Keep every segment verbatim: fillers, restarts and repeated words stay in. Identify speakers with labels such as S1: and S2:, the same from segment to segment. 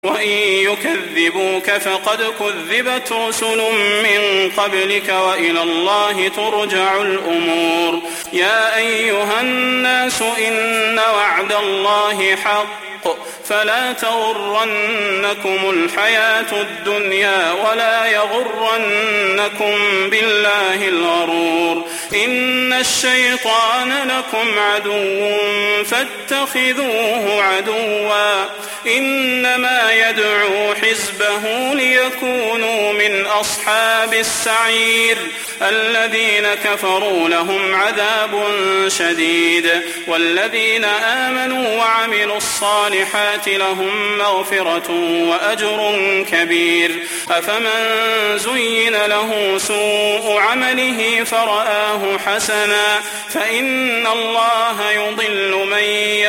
S1: وإن يكذبوك فقد كذبت رسل من قبلك وإلى الله ترجع الأمور. يا أيها الناس إن وعد الله حق فلا تغرنكم الحياة الدنيا ولا يغرنكم بالله الغرور. إن الشيطان لكم عدو فاتخذوه عدوا إنما يدعو حزبه ليكونوا من أصحاب السعير. الذين كفروا لهم عذاب شديد والذين آمنوا وعملوا الصالحات لهم مغفرة وأجر كبير. أفمن زين له سوء عمله فرآه حسنا فإن الله يضل من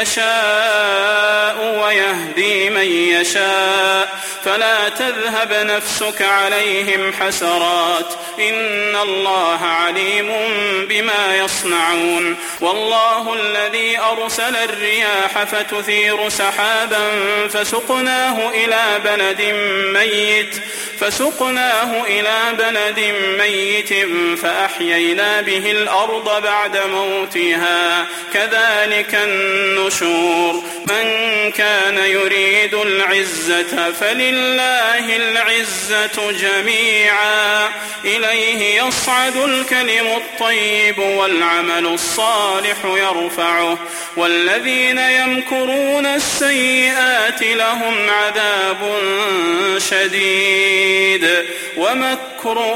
S1: يشاء ويهدي من يشاء فلا تذهب نفسك عليهم حسرات إن الله عليم بما يصنعون. والله الذي أرسل الرياح فتثير سحابا فسقناه إلى بلد ميت فسقناه إلى بلد ميت فأحيينا به الأرض بعد موتها كذلك النشور. من كان يريد العزة فلله العزة جميعا إليه يصعد الكلم الطيب والعمل الصالح يرفعه والذين يمكرون السيئات لهم عذاب شديد ومكر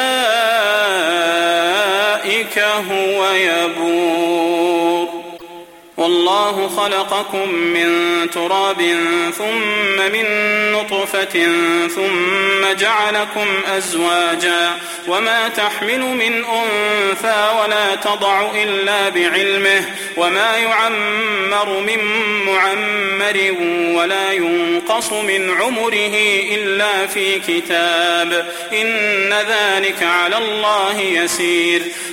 S1: أولئك هو يبور. والله خلقكم من تراب ثم من نطفة ثم جعلكم أزواجا وما تحمل من أنثى ولا تضع إلا بعلمه وما يعمر من معمر ولا ينقص من عمره إلا في كتاب إن ذلك على الله يسير.